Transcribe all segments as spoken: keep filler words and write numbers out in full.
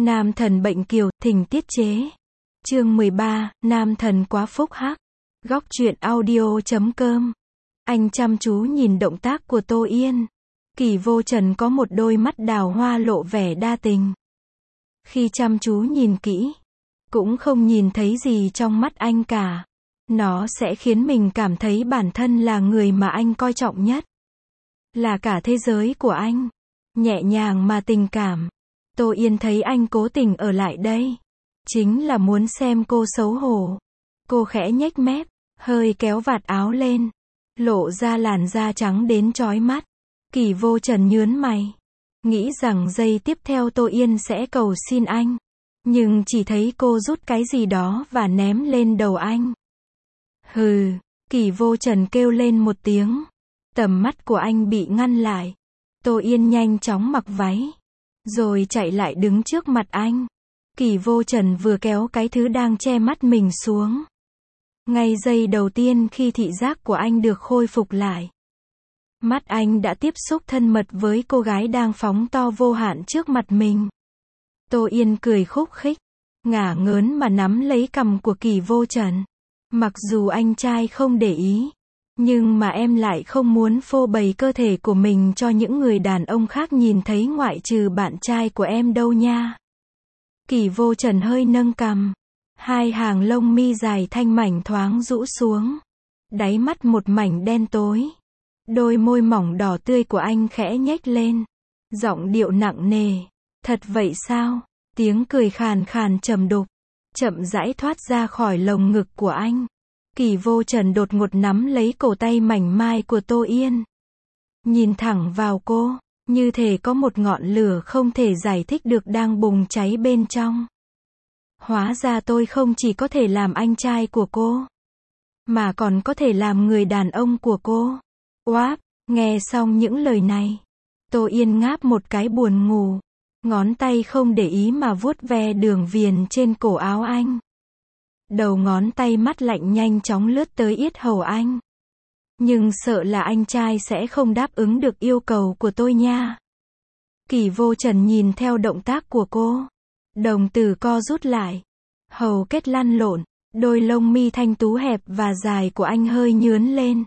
Nam thần bệnh kiều, thỉnh tiết chế. Chương mười ba, nam thần quá phúc hắc. Góc truyện audio chấm com. Anh chăm chú nhìn động tác của Tô Yên. Kỳ Vô Trần có một đôi mắt đào hoa lộ vẻ đa tình. Khi chăm chú nhìn kỹ, cũng không nhìn thấy gì trong mắt anh cả. Nó sẽ khiến mình cảm thấy bản thân là người mà anh coi trọng nhất. Là cả thế giới của anh. Nhẹ nhàng mà tình cảm. Tô Yên thấy anh cố tình ở lại đây. Chính là muốn xem cô xấu hổ. Cô khẽ nhếch mép, hơi kéo vạt áo lên. Lộ ra làn da trắng đến chói mắt. Kỳ Vô Trần nhướng mày. Nghĩ rằng giây tiếp theo Tô Yên sẽ cầu xin anh. Nhưng chỉ thấy cô rút cái gì đó và ném lên đầu anh. Hừ, Kỳ Vô Trần kêu lên một tiếng. Tầm mắt của anh bị ngăn lại. Tô Yên nhanh chóng mặc váy. Rồi chạy lại đứng trước mặt anh. Kỳ Vô Trần vừa kéo cái thứ đang che mắt mình xuống. Ngay giây đầu tiên khi thị giác của anh được khôi phục lại. Mắt anh đã tiếp xúc thân mật với cô gái đang phóng to vô hạn trước mặt mình. Tô Yên cười khúc khích. Ngả ngớn mà nắm lấy cằm của Kỳ Vô Trần. Mặc dù anh trai không để ý. Nhưng mà em lại không muốn phô bày cơ thể của mình cho những người đàn ông khác nhìn thấy ngoại trừ bạn trai của em đâu nha. Kỳ Vô Trần hơi nâng cằm. Hai hàng lông mi dài thanh mảnh thoáng rũ xuống. Đáy mắt một mảnh đen tối. Đôi môi mỏng đỏ tươi của anh khẽ nhếch lên. Giọng điệu nặng nề. Thật vậy sao? Tiếng cười khàn khàn trầm đục. Chậm rãi thoát ra khỏi lồng ngực của anh. Kỳ Vô Trần đột ngột nắm lấy cổ tay mảnh mai của Tô Yên. Nhìn thẳng vào cô, như thể có một ngọn lửa không thể giải thích được đang bùng cháy bên trong. Hóa ra tôi không chỉ có thể làm anh trai của cô, mà còn có thể làm người đàn ông của cô. Oáp, nghe xong những lời này, Tô Yên ngáp một cái buồn ngủ. Ngón tay không để ý mà vuốt ve đường viền trên cổ áo anh. Đầu ngón tay mắt lạnh nhanh chóng lướt tới yết hầu anh. Nhưng sợ là anh trai sẽ không đáp ứng được yêu cầu của tôi nha. Kỳ Vô Trần nhìn theo động tác của cô. Đồng tử co rút lại. Hầu kết lăn lộn. Đôi lông mi thanh tú hẹp và dài của anh hơi nhướn lên.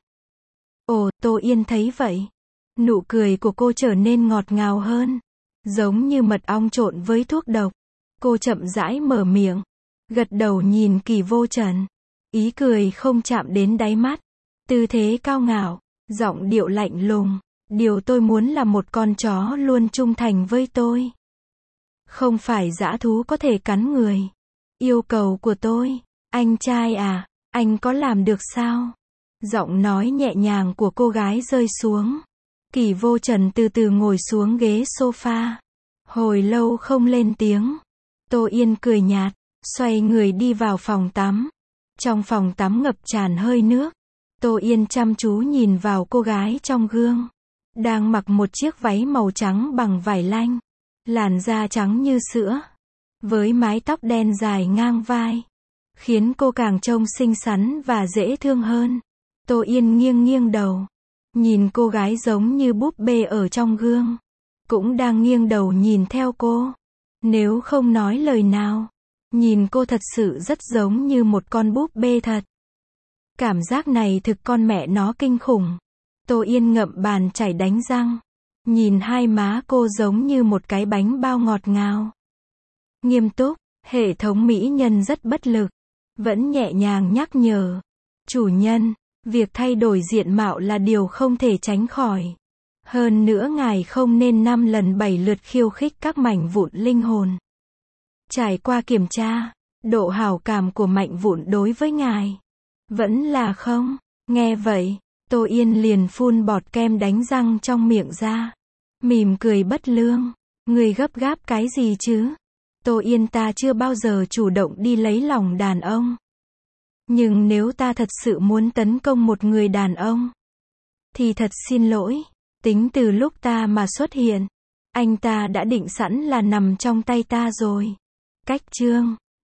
Ồ, Tô Yên thấy vậy. Nụ cười của cô trở nên ngọt ngào hơn. Giống như mật ong trộn với thuốc độc. Cô chậm rãi mở miệng. Gật đầu nhìn Kỳ Vô Trần. Ý cười không chạm đến đáy mắt. Tư thế cao ngạo. Giọng điệu lạnh lùng. Điều tôi muốn là một con chó luôn trung thành với tôi. Không phải dã thú có thể cắn người. Yêu cầu của tôi. Anh trai à, anh có làm được sao? Giọng nói nhẹ nhàng của cô gái rơi xuống. Kỳ Vô Trần từ từ ngồi xuống ghế sofa. Hồi lâu không lên tiếng. Tô Yên cười nhạt. Xoay người đi vào phòng tắm. Trong phòng tắm ngập tràn hơi nước. Tô Yên chăm chú nhìn vào cô gái trong gương. Đang mặc một chiếc váy màu trắng bằng vải lanh. Làn da trắng như sữa. Với mái tóc đen dài ngang vai. Khiến cô càng trông xinh xắn và dễ thương hơn. Tô Yên nghiêng nghiêng đầu. Nhìn cô gái giống như búp bê ở trong gương. Cũng đang nghiêng đầu nhìn theo cô. Nếu không nói lời nào. Nhìn cô thật sự rất giống như một con búp bê thật. Cảm giác này thực con mẹ nó kinh khủng. Tô Yên ngậm bàn chải đánh răng. Nhìn hai má cô giống như một cái bánh bao ngọt ngào. Nghiêm túc, hệ thống mỹ nhân rất bất lực. Vẫn nhẹ nhàng nhắc nhở. Chủ nhân, việc thay đổi diện mạo là điều không thể tránh khỏi. Hơn nữa ngài không nên năm lần bảy lượt khiêu khích các mảnh vụn linh hồn. Trải qua kiểm tra, độ hảo cảm của Mạnh Vụn đối với ngài vẫn là không. Nghe vậy, Tô Yên liền phun bọt kem đánh răng trong miệng ra. Mỉm cười bất lương. Người gấp gáp cái gì chứ? Tô Yên, ta chưa bao giờ chủ động đi lấy lòng đàn ông. Nhưng nếu ta thật sự muốn tấn công một người đàn ông, thì thật xin lỗi. Tính từ lúc ta mà xuất hiện, anh ta đã định sẵn là nằm trong tay ta rồi. Cách chương